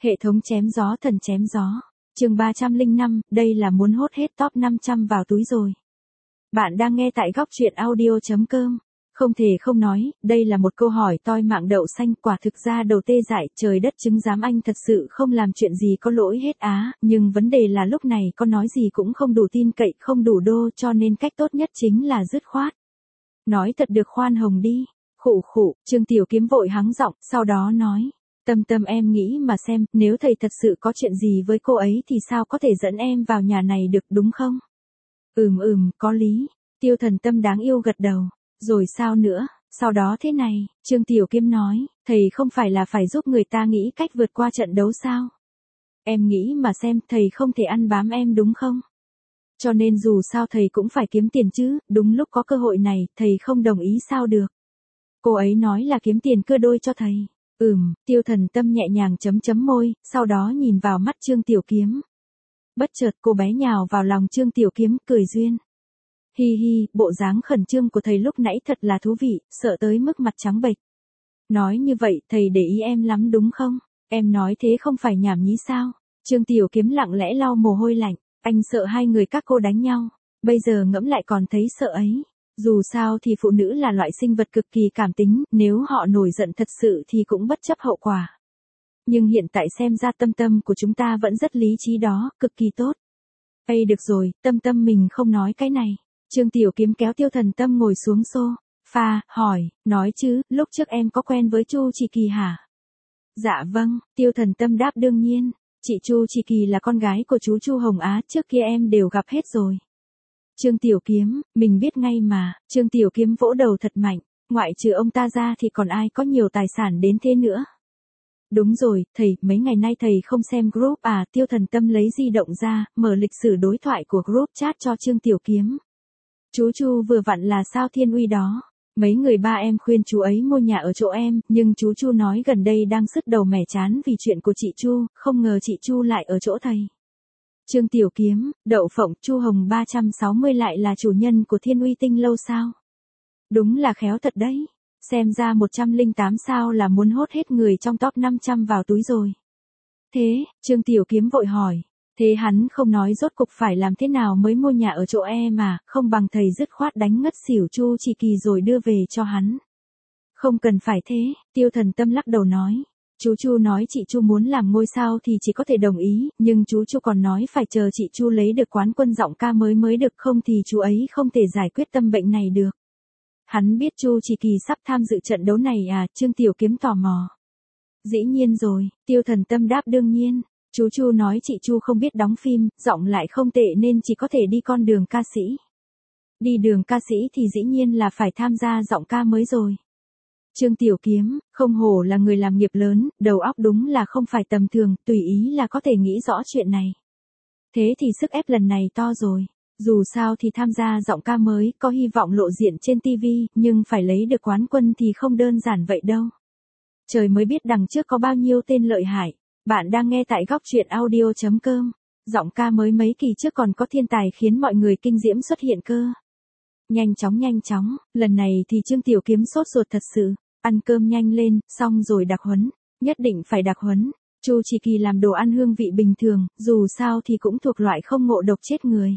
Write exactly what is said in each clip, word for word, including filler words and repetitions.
Hệ thống chém gió thần chém gió. Chương ba trăm lẻ năm, đây là muốn hốt hết top năm trăm vào túi rồi. Bạn đang nghe tại góc truyện audio chấm com. Không thể không nói, đây là một câu hỏi toi mạng đậu xanh, quả thực ra đầu tê dại, trời đất chứng giám anh thật sự không làm chuyện gì có lỗi hết á, nhưng vấn đề là lúc này có nói gì cũng không đủ tin cậy, không đủ đô, cho nên cách tốt nhất chính là dứt khoát. Nói thật được khoan hồng đi. Khụ khụ, Trương Tiểu Kiếm vội hắng giọng, sau đó nói. Tâm Tâm em nghĩ mà xem, nếu thầy thật sự có chuyện gì với cô ấy thì sao có thể dẫn em vào nhà này được, đúng không? Ừm ừm, có lý. Tiêu Thần Tâm đáng yêu gật đầu. Rồi sao nữa? Sau đó thế này, Trương Tiểu Kiếm nói, thầy không phải là phải giúp người ta nghĩ cách vượt qua trận đấu sao? Em nghĩ mà xem, thầy không thể ăn bám em đúng không? Cho nên dù sao thầy cũng phải kiếm tiền chứ, đúng lúc có cơ hội này, thầy không đồng ý sao được? Cô ấy nói là kiếm tiền cưa đôi cho thầy. Ừm, Tiêu Thần Tâm nhẹ nhàng chấm chấm môi, sau đó nhìn vào mắt Trương Tiểu Kiếm. Bất chợt cô bé nhào vào lòng Trương Tiểu Kiếm, cười duyên. Hi hi, bộ dáng khẩn trương của thầy lúc nãy thật là thú vị, sợ tới mức mặt trắng bệch. Nói như vậy, thầy để ý em lắm đúng không? Em nói thế không phải nhảm nhí sao? Trương Tiểu Kiếm lặng lẽ lau mồ hôi lạnh, anh sợ hai người các cô đánh nhau, bây giờ ngẫm lại còn thấy sợ ấy. Dù sao thì phụ nữ là loại sinh vật cực kỳ cảm tính, nếu họ nổi giận thật sự thì cũng bất chấp hậu quả. Nhưng hiện tại xem ra Tâm Tâm của chúng ta vẫn rất lý trí đó, cực kỳ tốt. Ây được rồi, Tâm Tâm mình không nói cái này. Trương Tiểu Kiếm kéo Tiêu Thần Tâm ngồi xuống sofa, hỏi, nói chứ, lúc trước em có quen với Chu Chỉ Kỳ hả? Dạ vâng, Tiêu Thần Tâm đáp đương nhiên, chị Chu Chỉ Kỳ là con gái của chú Chu Hồng Á, trước kia em đều gặp hết rồi. Trương Tiểu Kiếm, mình biết ngay mà. Trương Tiểu Kiếm vỗ đầu thật mạnh, ngoại trừ ông ta ra thì còn ai có nhiều tài sản đến thế nữa. Đúng rồi, thầy, mấy ngày nay thầy không xem group à? Tiêu Thần Tâm lấy di động ra, mở lịch sử đối thoại của group chat cho Trương Tiểu Kiếm. Chú Chu vừa vặn là Sao Thiên Uy đó. Mấy người ba em khuyên chú ấy mua nhà ở chỗ em, nhưng chú Chu nói gần đây đang sứt đầu mẻ chán vì chuyện của chị Chu, không ngờ chị Chu lại ở chỗ thầy. Trương Tiểu Kiếm, đậu phộng, Chu Hồng ba trăm sáu mươi lại là chủ nhân của Thiên Uy Tinh Lâu sao? Đúng là khéo thật đấy. Xem ra một trăm lẻ tám sao là muốn hốt hết người trong top năm trăm vào túi rồi. Thế, Trương Tiểu Kiếm vội hỏi. Thế hắn không nói rốt cục phải làm thế nào mới mua nhà ở chỗ em mà, không bằng thầy dứt khoát đánh ngất xỉu Chu Chỉ Kỳ rồi đưa về cho hắn. Không cần phải thế, Tiêu Thần Tâm lắc đầu nói. Chú Chu nói chị Chu muốn làm ngôi sao thì chỉ có thể đồng ý, nhưng chú Chu còn nói phải chờ chị Chu lấy được quán quân giọng ca mới mới được, không thì chú ấy không thể giải quyết tâm bệnh này được. Hắn biết Chu Chỉ Kỳ sắp tham dự trận đấu này à? Trương Tiểu Kiếm tò mò. Dĩ nhiên rồi, Tiêu Thần Tâm đáp đương nhiên. Chú Chu nói chị Chu không biết đóng phim, giọng lại không tệ nên chỉ có thể đi con đường ca sĩ. Đi đường ca sĩ thì dĩ nhiên là phải tham gia giọng ca mới rồi. Trương Tiểu Kiếm, không hổ là người làm nghiệp lớn, đầu óc đúng là không phải tầm thường, tùy ý là có thể nghĩ rõ chuyện này. Thế thì sức ép lần này to rồi. Dù sao thì tham gia giọng ca mới, có hy vọng lộ diện trên ti vi, nhưng phải lấy được quán quân thì không đơn giản vậy đâu. Trời mới biết đằng trước có bao nhiêu tên lợi hại. Bạn đang nghe tại góc truyện audio chấm com. Giọng ca mới mấy kỳ trước còn có thiên tài khiến mọi người kinh diễm xuất hiện cơ. Nhanh chóng nhanh chóng, lần này thì Trương Tiểu Kiếm sốt ruột thật sự. Ăn cơm nhanh lên, xong rồi đặc huấn. Nhất định phải đặc huấn. Chu Chỉ Kỳ làm đồ ăn hương vị bình thường, dù sao thì cũng thuộc loại không ngộ độc chết người.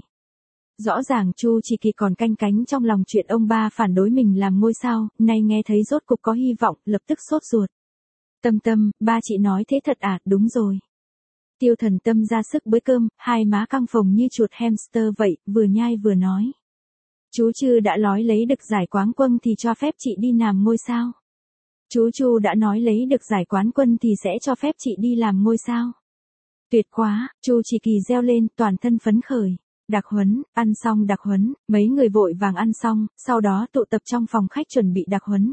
Rõ ràng Chu Chỉ Kỳ còn canh cánh trong lòng chuyện ông ba phản đối mình làm ngôi sao, nay nghe thấy rốt cục có hy vọng, lập tức sốt ruột. Tâm Tâm, ba chị nói thế thật à? Đúng rồi. Tiêu Thần Tâm ra sức bới cơm, hai má căng phồng như chuột hamster vậy, vừa nhai vừa nói. Chú Chư đã nói lấy được giải quán quân thì cho phép chị đi làm ngôi sao. Chú Chu đã nói lấy được giải quán quân thì sẽ cho phép chị đi làm ngôi sao. Tuyệt quá, Chu Chỉ Kỳ reo lên, toàn thân phấn khởi. Đặc huấn, ăn xong đặc huấn, mấy người vội vàng ăn xong, sau đó tụ tập trong phòng khách chuẩn bị đặc huấn.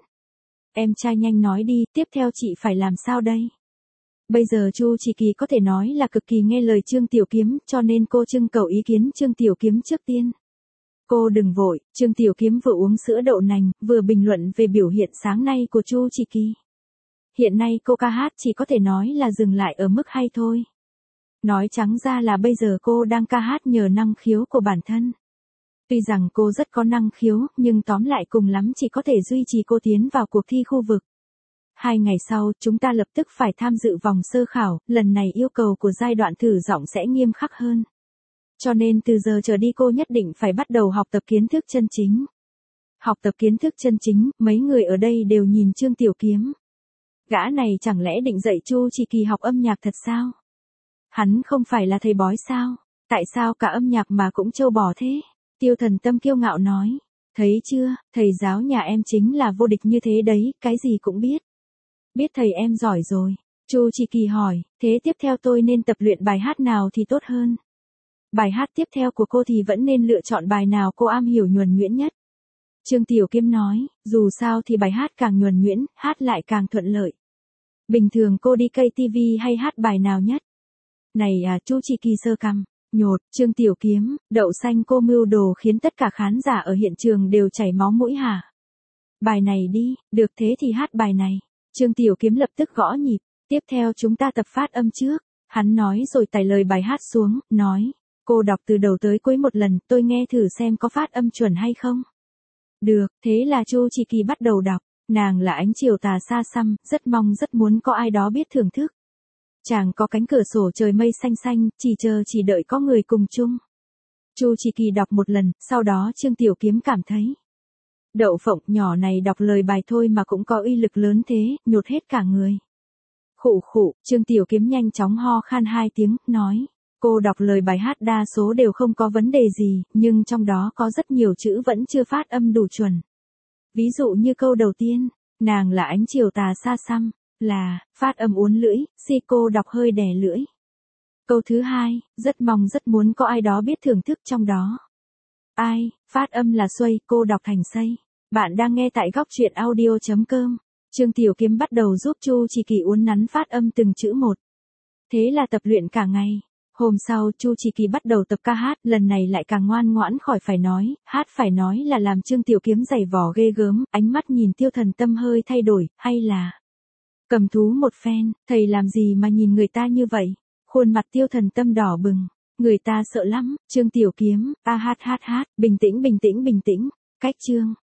Em trai nhanh nói đi, tiếp theo chị phải làm sao đây? Bây giờ Chu Chỉ Kỳ có thể nói là cực kỳ nghe lời Trương Tiểu Kiếm, cho nên cô trưng cầu ý kiến Trương Tiểu Kiếm trước tiên. Cô đừng vội, Trương Tiểu Kiếm vừa uống sữa đậu nành, vừa bình luận về biểu hiện sáng nay của Chu Chỉ Kỳ. Hiện nay cô ca hát chỉ có thể nói là dừng lại ở mức hay thôi. Nói trắng ra là bây giờ cô đang ca hát nhờ năng khiếu của bản thân. Tuy rằng cô rất có năng khiếu, nhưng tóm lại cùng lắm chỉ có thể duy trì cô tiến vào cuộc thi khu vực. Hai ngày sau, chúng ta lập tức phải tham dự vòng sơ khảo, lần này yêu cầu của giai đoạn thử giọng sẽ nghiêm khắc hơn. Cho nên từ giờ trở đi cô nhất định phải bắt đầu học tập kiến thức chân chính. Học tập kiến thức chân chính, mấy người ở đây đều nhìn Trương Tiểu Kiếm. Gã này chẳng lẽ định dạy Chu Chỉ Kỳ học âm nhạc thật sao? Hắn không phải là thầy bói sao? Tại sao cả âm nhạc mà cũng trâu bò thế? Tiêu Thần Tâm kiêu ngạo nói. Thấy chưa, thầy giáo nhà em chính là vô địch như thế đấy, cái gì cũng biết. Biết thầy em giỏi rồi. Chu Chỉ Kỳ hỏi, thế tiếp theo tôi nên tập luyện bài hát nào thì tốt hơn? Bài hát tiếp theo của cô thì vẫn nên lựa chọn bài nào cô am hiểu nhuần nhuyễn nhất. Trương Tiểu Kiếm nói, dù sao thì bài hát càng nhuần nhuyễn, hát lại càng thuận lợi. Bình thường cô đi cây ti vi hay hát bài nào nhất? Này à, Chu Chỉ Kỳ sơ cằm, nhột, Trương Tiểu Kiếm, đậu xanh cô mưu đồ khiến tất cả khán giả ở hiện trường đều chảy máu mũi hả? Bài này đi, được thế thì hát bài này. Trương Tiểu Kiếm lập tức gõ nhịp, tiếp theo chúng ta tập phát âm trước. Hắn nói rồi tải lời bài hát xuống, nói, cô đọc từ đầu tới cuối một lần, tôi nghe thử xem có phát âm chuẩn hay không. Được, thế là Chu Chỉ Kỳ bắt đầu đọc, nàng là ánh chiều tà xa xăm, rất mong rất muốn có ai đó biết thưởng thức. Chàng có cánh cửa sổ trời mây xanh xanh, chỉ chờ chỉ đợi có người cùng chung. Chu Chỉ Kỳ đọc một lần, sau đó Trương Tiểu Kiếm cảm thấy. Đậu phộng nhỏ này đọc lời bài thôi mà cũng có uy lực lớn thế, nhột hết cả người. Khụ khụ, Trương Tiểu Kiếm nhanh chóng ho khan hai tiếng, nói. Cô đọc lời bài hát đa số đều không có vấn đề gì, nhưng trong đó có rất nhiều chữ vẫn chưa phát âm đủ chuẩn. Ví dụ như câu đầu tiên, nàng là ánh chiều tà xa xăm, là, phát âm uốn lưỡi, si cô đọc hơi đè lưỡi. Câu thứ hai, rất mong rất muốn có ai đó biết thưởng thức trong đó. Ai, phát âm là xuây, cô đọc thành xây. Bạn đang nghe tại góc truyện audio chấm com. Trương Tiểu Kiếm bắt đầu giúp Chu Chỉ Kỳ uốn nắn phát âm từng chữ một. Thế là tập luyện cả ngày. Hôm sau Chu Chỉ Kỳ bắt đầu tập ca hát, lần này lại càng ngoan ngoãn khỏi phải nói, hát phải nói là làm Trương Tiểu Kiếm giày vò ghê gớm, ánh mắt nhìn Tiêu Thần Tâm hơi thay đổi, hay là cầm thú một phen, thầy làm gì mà nhìn người ta như vậy? Khuôn mặt Tiêu Thần Tâm đỏ bừng, người ta sợ lắm, Trương Tiểu Kiếm, a hát hát hát, bình tĩnh bình tĩnh bình tĩnh, cách Trương